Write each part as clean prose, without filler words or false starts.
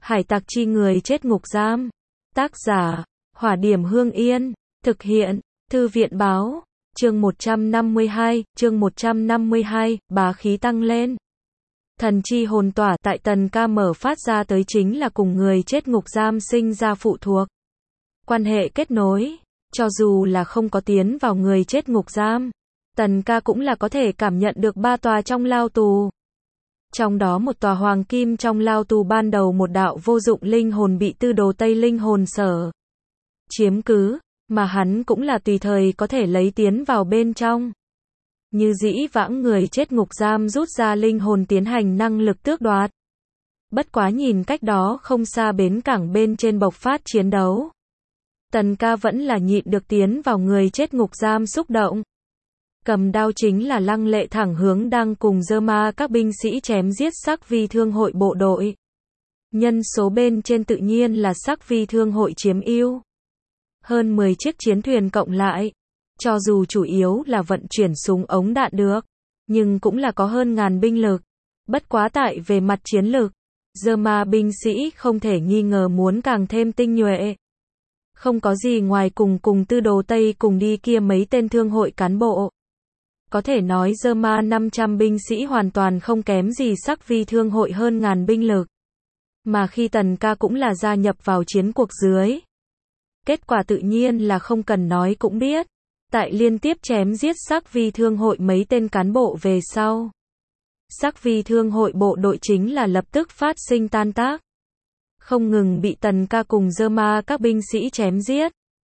Hải tặc chi người chết ngục giam. Tác giả, Hỏa Điểm Hương Yên. Thực hiện, Thư viện Báo. Chương 152, bá khí tăng lên. Thần chi hồn tỏa tại Tần Ca mở phát ra tới chính là cùng người chết ngục giam sinh ra phụ thuộc. Quan hệ kết nối, cho dù là không có tiến vào người chết ngục giam, Tần Ca cũng là có thể cảm nhận được 3 tòa trong lao tù. Trong đó một tòa hoàng kim trong lao tù ban đầu một đạo vô dụng linh hồn bị Tư Đồ Tây linh hồn sở chiếm cứ, mà hắn cũng là tùy thời có thể lấy tiến vào bên trong. Như dĩ vãng người chết ngục giam rút ra linh hồn tiến hành năng lực tước đoạt. Bất quá nhìn cách đó không xa bến cảng bên trên bộc phát chiến đấu. Tần Ca vẫn là nhịn được tiến vào người chết ngục giam xúc động. Cầm đao chính là lăng lệ thẳng hướng đang cùng dơ ma các binh sĩ chém giết Sắc Vi Thương hội bộ đội. Nhân số bên trên tự nhiên là Sắc Vi Thương hội chiếm ưu. Hơn 10 chiếc chiến thuyền cộng lại. Cho dù chủ yếu là vận chuyển súng ống đạn được, nhưng cũng là có hơn ngàn binh lực. Bất quá tại về mặt chiến lược, dơ ma binh sĩ không thể nghi ngờ muốn càng thêm tinh nhuệ. Không có gì ngoài cùng Tư Đồ Tây cùng đi kia mấy tên thương hội cán bộ. Có thể nói dơ ma 500 binh sĩ hoàn toàn không kém gì Sắc Vi Thương hội hơn ngàn binh lực. Mà khi Tần Ca cũng là gia nhập vào chiến cuộc dưới. Kết quả tự nhiên là không cần nói cũng biết. Tại liên tiếp chém giết Sắc Vi Thương hội mấy tên cán bộ về sau. Sắc Vi Thương hội bộ đội chính là lập tức phát sinh tan tác. Không ngừng bị Tần Ca cùng dơ ma các binh sĩ chém giết.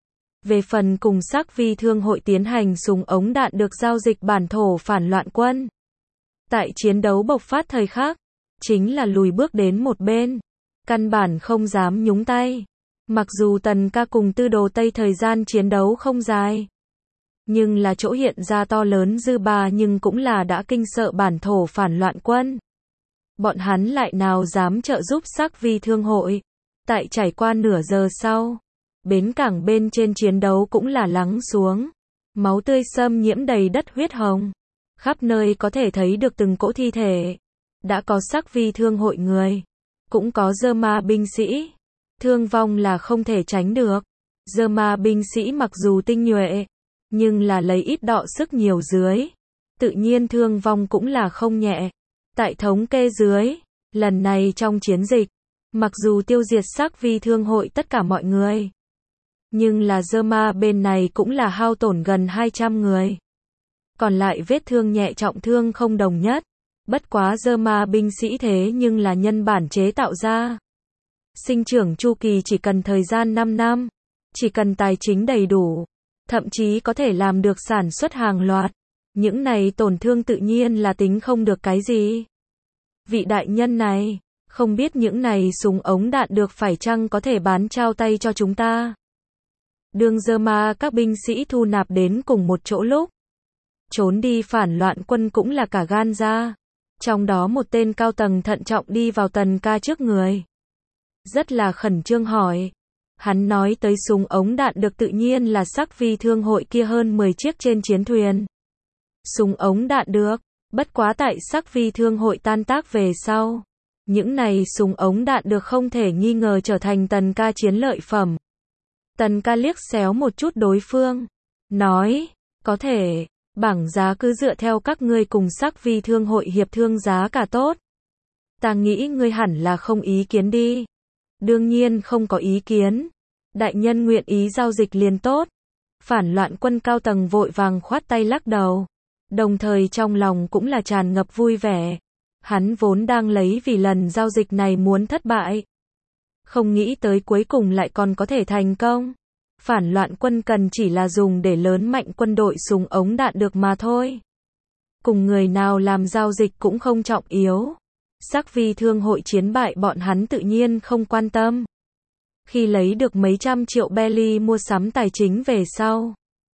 Về phần cùng Sắc Vi Thương hội tiến hành súng ống đạn được giao dịch bản thổ phản loạn quân. Tại chiến đấu bộc phát thời khắc, chính là lùi bước đến một bên. Căn bản không dám nhúng tay. Mặc dù Tần Ca cùng Tư Đồ Tây thời gian chiến đấu không dài. Nhưng là chỗ hiện ra to lớn dư ba nhưng cũng là đã kinh sợ bản thổ phản loạn quân. Bọn hắn lại nào dám trợ giúp Sắc Vi Thương hội. Tại trải qua nửa giờ sau, bến cảng bên trên chiến đấu cũng là lắng xuống. Máu tươi xâm nhiễm đầy đất huyết hồng. Khắp nơi có thể thấy được từng cỗ thi thể. Đã có Sắc Vi Thương hội người. Cũng có dơ ma binh sĩ. Thương vong là không thể tránh được. Dơ ma binh sĩ mặc dù tinh nhuệ, nhưng là lấy ít đọ sức nhiều dưới. Tự nhiên thương vong cũng là không nhẹ. Tại thống kê dưới, lần này trong chiến dịch, mặc dù tiêu diệt Sắc Vi Thương hội tất cả mọi người, nhưng là dơ ma bên này cũng là hao tổn gần 200 người. Còn lại vết thương nhẹ trọng thương không đồng nhất. Bất quá dơ ma binh sĩ thế nhưng là nhân bản chế tạo ra. Sinh trưởng chu kỳ chỉ cần thời gian 5 năm. Chỉ cần tài chính đầy đủ. Thậm chí có thể làm được sản xuất hàng loạt. Những này tổn thương tự nhiên là tính không được cái gì. Vị đại nhân này, không biết những này súng ống đạn được phải chăng có thể bán trao tay cho chúng ta. Đường dơ ma các binh sĩ thu nạp đến cùng một chỗ lúc. Trốn đi phản loạn quân cũng là cả gan ra. Trong đó một tên cao tầng thận trọng đi vào Tần Ca trước người. Rất là khẩn trương hỏi. Hắn nói tới súng ống đạn được tự nhiên là Sắc Vi Thương hội kia hơn 10 chiếc trên chiến thuyền. Súng ống đạn được, bất quá tại Sắc Vi Thương hội tan tác về sau. Những này súng ống đạn được không thể nghi ngờ trở thành Tần Ca chiến lợi phẩm. Tần Ca liếc xéo một chút đối phương. Nói, có thể, bảng giá cứ dựa theo các ngươi cùng Sắc Vi Thương hội hiệp thương giá cả tốt. Ta nghĩ ngươi hẳn là không ý kiến đi. Đương nhiên không có ý kiến. Đại nhân nguyện ý giao dịch liền tốt. Phản loạn quân cao tầng vội vàng khoát tay lắc đầu. Đồng thời trong lòng cũng là tràn ngập vui vẻ. Hắn vốn đang lấy vì lần giao dịch này muốn thất bại. Không nghĩ tới cuối cùng lại còn có thể thành công. Phản loạn quân cần chỉ là dùng để lớn mạnh quân đội súng ống đạn được mà thôi. Cùng người nào làm giao dịch cũng không trọng yếu. Sắc Vi Thương hội chiến bại bọn hắn tự nhiên không quan tâm. Khi lấy được mấy trăm triệu belly mua sắm tài chính về sau,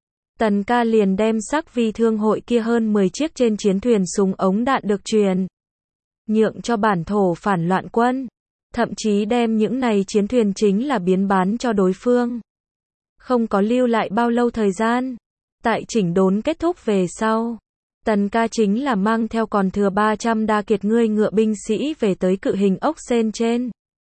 Tần Ca liền đem Sắc Vi Thương hội kia hơn 10 chiếc trên chiến thuyền súng ống đạn được truyền nhượng cho bản thổ phản loạn quân. Thậm chí đem những này chiến thuyền chính là biến bán cho đối phương. Không có lưu lại bao lâu thời gian. Tại chỉnh đốn kết thúc về sau, Tần Ca chính là mang theo còn thừa 300 đa kiệt ngươi ngựa binh sĩ về tới cự hình ốc sên trên.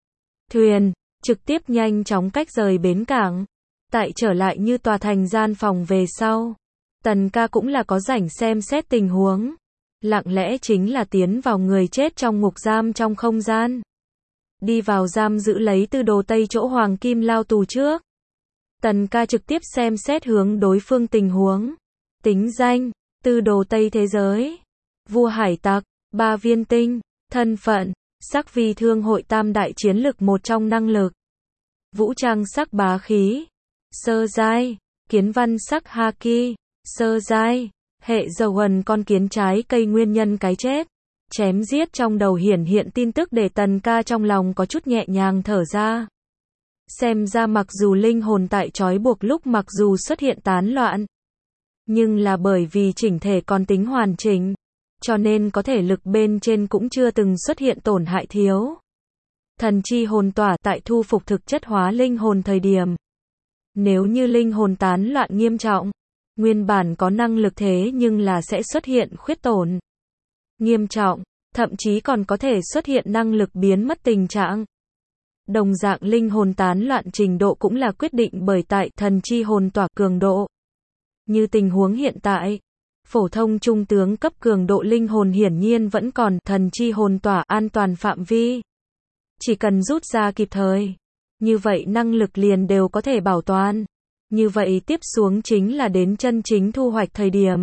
thuyền, trực tiếp nhanh chóng cách rời bến cảng. Tại trở lại như tòa thành gian phòng về sau. Tần ca cũng là có rảnh xem xét tình huống. Lặng lẽ chính là tiến vào người chết trong ngục giam trong không gian. Đi vào giam giữ lấy Tư Đồ Tây chỗ Hoàng Kim lao tù trước. Tần ca trực tiếp xem xét hướng đối phương tình huống. Tính danh, Tư Đồ Tây thế giới. Vua hải tặc, 3 viên tinh. Thân phận, sắc vi thương hội tam đại chiến lực một trong năng lực. Vũ trang sắc bá khí. Sơ giai, kiến văn sắc haki. Sơ giai, hệ dầu quần con kiến trái cây nguyên nhân cái chết. Chém giết trong đầu hiển hiện tin tức để tần ca trong lòng có chút nhẹ nhàng thở ra. Xem ra mặc dù linh hồn tại trói buộc lúc mặc dù xuất hiện tán loạn. Nhưng là bởi vì chỉnh thể còn tính hoàn chỉnh. Cho nên có thể lực bên trên cũng chưa từng xuất hiện tổn hại thiếu. Thần chi hồn tỏa tại thu phục thực chất hóa linh hồn thời điểm. Nếu như linh hồn tán loạn nghiêm trọng. Nguyên bản có năng lực thế nhưng là sẽ xuất hiện khuyết tổn. Nghiêm trọng, thậm chí còn có thể xuất hiện năng lực biến mất tình trạng. Đồng dạng linh hồn tán loạn trình độ cũng là quyết định bởi tại thần chi hồn tỏa cường độ. Như tình huống hiện tại, phổ thông trung tướng cấp cường độ linh hồn hiển nhiên vẫn còn thần chi hồn tỏa an toàn phạm vi. Chỉ cần rút ra kịp thời, như vậy năng lực liền đều có thể bảo toàn. Như vậy tiếp xuống chính là đến chân chính thu hoạch thời điểm.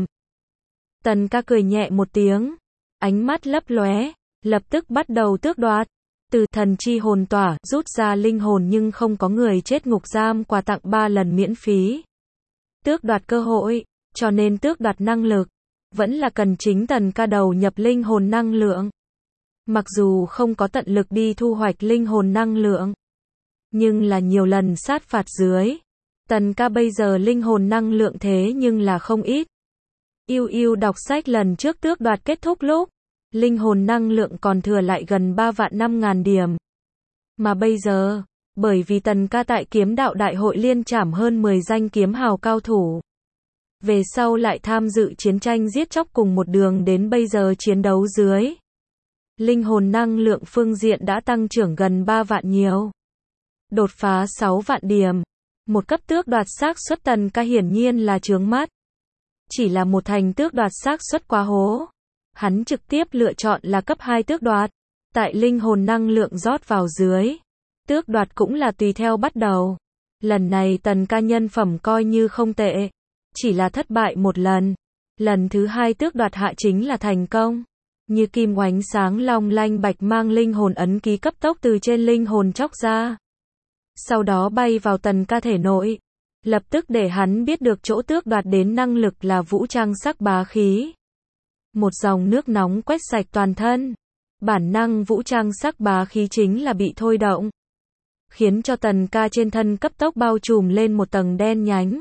Tần ca cười nhẹ một tiếng, ánh mắt lấp lóe, lập tức bắt đầu tước đoạt. Từ thần chi hồn tỏa rút ra linh hồn nhưng không có người chết ngục giam quà tặng 3 lần miễn phí. Tước đoạt cơ hội, cho nên tước đoạt năng lực, vẫn là cần chính tần ca đầu nhập linh hồn năng lượng. Mặc dù không có tận lực đi thu hoạch linh hồn năng lượng, nhưng là nhiều lần sát phạt dưới. Tần ca bây giờ linh hồn năng lượng thế nhưng là không ít. Yêu đọc sách lần trước tước đoạt kết thúc lúc, linh hồn năng lượng còn thừa lại gần 3.500.000 điểm. Mà bây giờ, bởi vì tần ca tại kiếm đạo đại hội liên trảm hơn 10 danh kiếm hào cao thủ. Về sau lại tham dự chiến tranh giết chóc cùng một đường đến bây giờ chiến đấu dưới. Linh hồn năng lượng phương diện đã tăng trưởng gần 3 vạn nhiều. Đột phá 6 vạn điểm. Một cấp tước đoạt xác suất tần ca hiển nhiên là chướng mắt. Chỉ là một thành tước đoạt xác suất quá hố. Hắn trực tiếp lựa chọn là cấp 2 tước đoạt. Tại linh hồn năng lượng rót vào dưới. Tước đoạt cũng là tùy theo bắt đầu. Lần này tần ca nhân phẩm coi như không tệ. Chỉ là thất bại một lần. Lần thứ 2 tước đoạt hạ chính là thành công. Như kim oánh sáng long lanh bạch mang linh hồn ấn ký cấp tốc từ trên linh hồn chóc ra. Sau đó bay vào tần ca thể nội. Lập tức để hắn biết được chỗ tước đoạt đến năng lực là vũ trang sắc bá khí. Một dòng nước nóng quét sạch toàn thân. Bản năng vũ trang sắc bá khí chính là bị thôi động. Khiến cho tần ca trên thân cấp tốc bao trùm lên một tầng đen nhánh.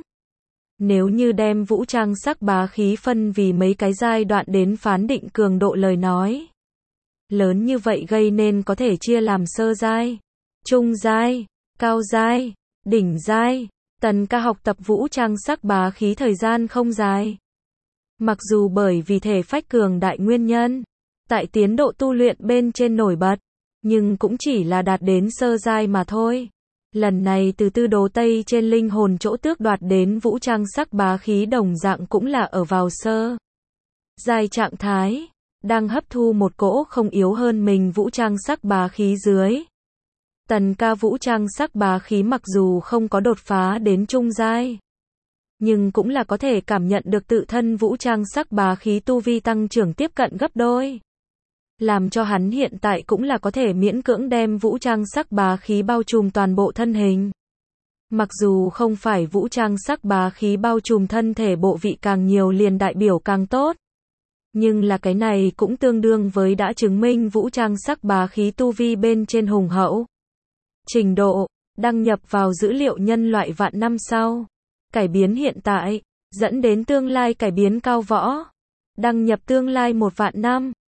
Nếu như đem vũ trang sắc bá khí phân vì mấy cái giai đoạn đến phán định cường độ lời nói. Lớn như vậy gây nên có thể chia làm sơ giai, trung giai, cao giai, đỉnh giai. Tần ca học tập vũ trang sắc bá khí thời gian không dài. Mặc dù bởi vì thể phách cường đại nguyên nhân, tại tiến độ tu luyện bên trên nổi bật, nhưng cũng chỉ là đạt đến sơ giai mà thôi. Lần này từ Tư Đồ Tây trên linh hồn chỗ tước đoạt đến vũ trang sắc bá khí đồng dạng cũng là ở vào sơ giai trạng thái, đang hấp thu một cỗ không yếu hơn mình vũ trang sắc bá khí dưới. Tần ca vũ trang sắc bá khí mặc dù không có đột phá đến trung giai, nhưng cũng là có thể cảm nhận được tự thân vũ trang sắc bá khí tu vi tăng trưởng tiếp cận gấp đôi. Làm cho hắn hiện tại cũng là có thể miễn cưỡng đem vũ trang sắc bá khí bao trùm toàn bộ thân hình. Mặc dù không phải vũ trang sắc bá khí bao trùm thân thể bộ vị càng nhiều liền đại biểu càng tốt. Nhưng là cái này cũng tương đương với đã chứng minh vũ trang sắc bá khí tu vi bên trên hùng hậu. Trình độ, đăng nhập vào dữ liệu nhân loại vạn năm sau. Cải biến hiện tại, dẫn đến tương lai cải biến cao võ. Đăng nhập tương lai 1 vạn năm.